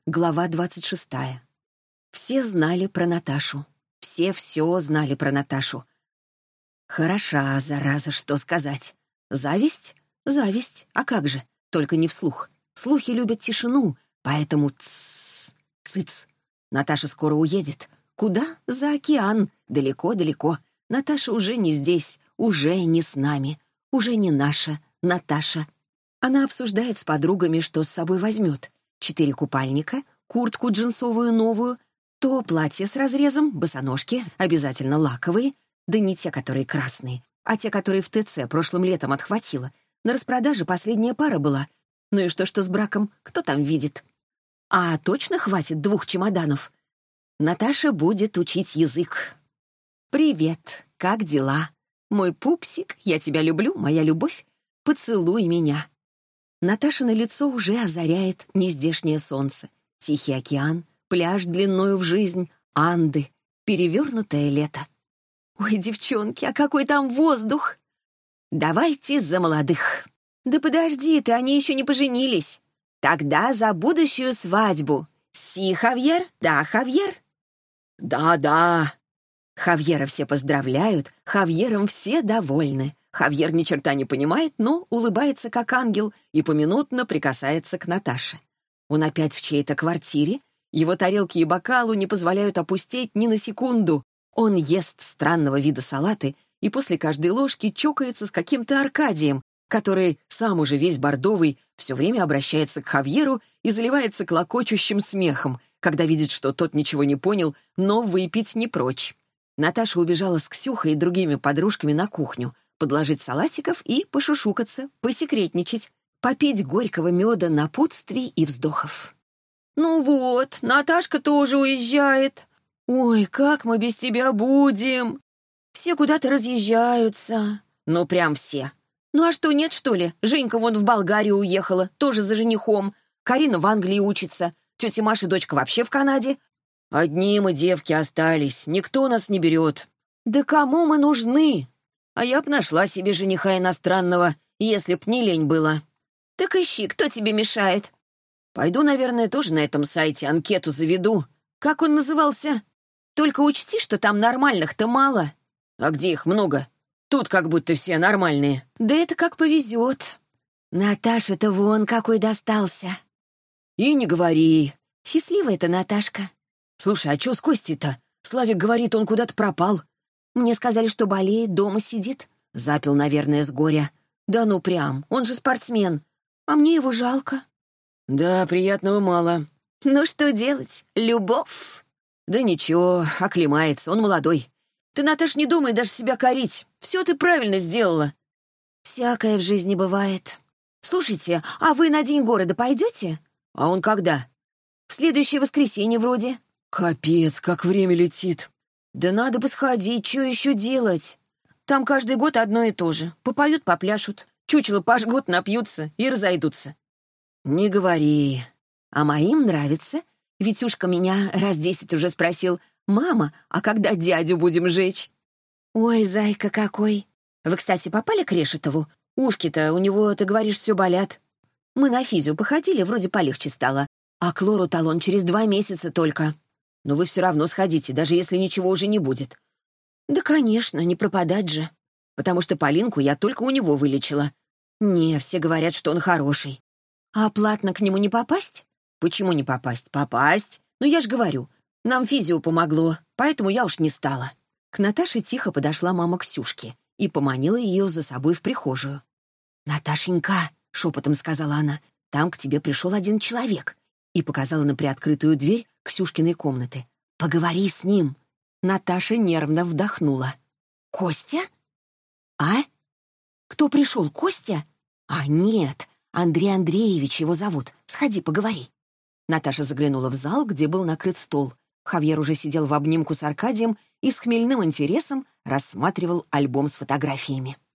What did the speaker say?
Глава 26. Все знали про Наташу. Все знали про Наташу. Хороша, зараза, что сказать. Зависть? Зависть. А как же? Только не вслух. Слухи любят тишину, поэтому цыц. Наташа скоро уедет. Куда? За океан. Далеко-далеко. Наташа уже не здесь, уже не с нами. Уже не наша Наташа. Она обсуждает с подругами, что с собой возьмет. 4 купальника, куртку джинсовую новую, то платье с разрезом, босоножки, обязательно лаковые, да не те, которые красные, а те, которые в ТЦ прошлым летом отхватила. На распродаже последняя пара была. Ну и что с браком? Кто там видит? А точно хватит 2 чемоданов? Наташа будет учить язык. «Привет, как дела? Мой пупсик, я тебя люблю, моя любовь. Поцелуй меня». Наташино лицо уже озаряет нездешнее солнце. Тихий океан, пляж длиною в жизнь, Анды, перевернутое лето. Ой, девчонки, а какой там воздух! Давайте за молодых. Да подожди ты, они еще не поженились. Тогда за будущую свадьбу. Си, Хавьер? Да, Хавьер? Да. Хавьера все поздравляют, Хавьером все довольны. Хавьер ни черта не понимает, но улыбается как ангел и поминутно прикасается к Наташе. Он опять в чьей-то квартире, его тарелки и бокалу не позволяют опустеть ни на секунду. Он ест странного вида салаты и после каждой ложки чокается с каким-то Аркадием, который, сам уже весь бордовый, все время обращается к Хавьеру и заливается клокочущим смехом, когда видит, что тот ничего не понял, но выпить не прочь. Наташа убежала с Ксюхой и другими подружками на кухню, подложить салатиков и пошушукаться, посекретничать, попить горького меда напутствий и вздохов. «Ну вот, Наташка тоже уезжает. Ой, как мы без тебя будем? Все куда-то разъезжаются. Ну, прям все. Ну а что, нет, что ли? Женька вон в Болгарию уехала, тоже за женихом. Карина в Англии учится. Тетя Маша дочка вообще в Канаде. Одни мы девки остались, никто нас не берет. Да кому мы нужны? А я б нашла себе жениха иностранного, если б не лень было. Так ищи, кто тебе мешает? Пойду, наверное, тоже на этом сайте анкету заведу. Как он назывался? Только учти, что там нормальных-то мало. А где их много? Тут как будто все нормальные. Да это как повезет. Наташа-то вон какой достался. И не говори. Счастливая-то Наташка. Слушай, а что с Костей-то? Славик говорит, он куда-то пропал. Мне сказали, что болеет, дома сидит. Запил, наверное, с горя. Да ну прям, он же спортсмен. А мне его жалко. Да, приятного мало. Ну что делать? Любовь? Да ничего, оклемается, он молодой. Ты, Наташ, не думай даже себя корить. Все ты правильно сделала. Всякое в жизни бывает. Слушайте, а вы на День города пойдете? А он когда? В следующее воскресенье вроде. Капец, как время летит. Да надо бы сходить, что еще делать? Там каждый год одно и то же. Попоют, попляшут, чучело пожгут, напьются и разойдутся. Не говори. А моим нравится. Витюшка меня раз 10 уже спросил: «Мама, а когда дядю будем жечь?» Ой, зайка какой. Вы, кстати, попали к Решетову? Ушки-то у него, ты говоришь, все болят. Мы на физио походили, вроде полегче стало. А к лору талон через 2 месяца только. Но вы все равно сходите, даже если ничего уже не будет. Да, конечно, не пропадать же. Потому что Полинку я только у него вылечила. Не, все говорят, что он хороший. А платно к нему не попасть? Почему не попасть? Попасть. Ну, я ж говорю, нам физио помогло, поэтому я уж не стала. К Наташе тихо подошла мама Ксюшки и поманила ее за собой в прихожую. «Наташенька», — шепотом сказала она, — «там к тебе пришел один человек», и показала на приоткрытую дверь Ксюшкиной комнаты. «Поговори с ним». Наташа нервно вдохнула. «Костя? А? Кто пришел, Костя? А, нет, Андрей Андреевич его зовут. Сходи, поговори». Наташа заглянула в зал, где был накрыт стол. Хавьер уже сидел в обнимку с Аркадием и с хмельным интересом рассматривал альбом с фотографиями.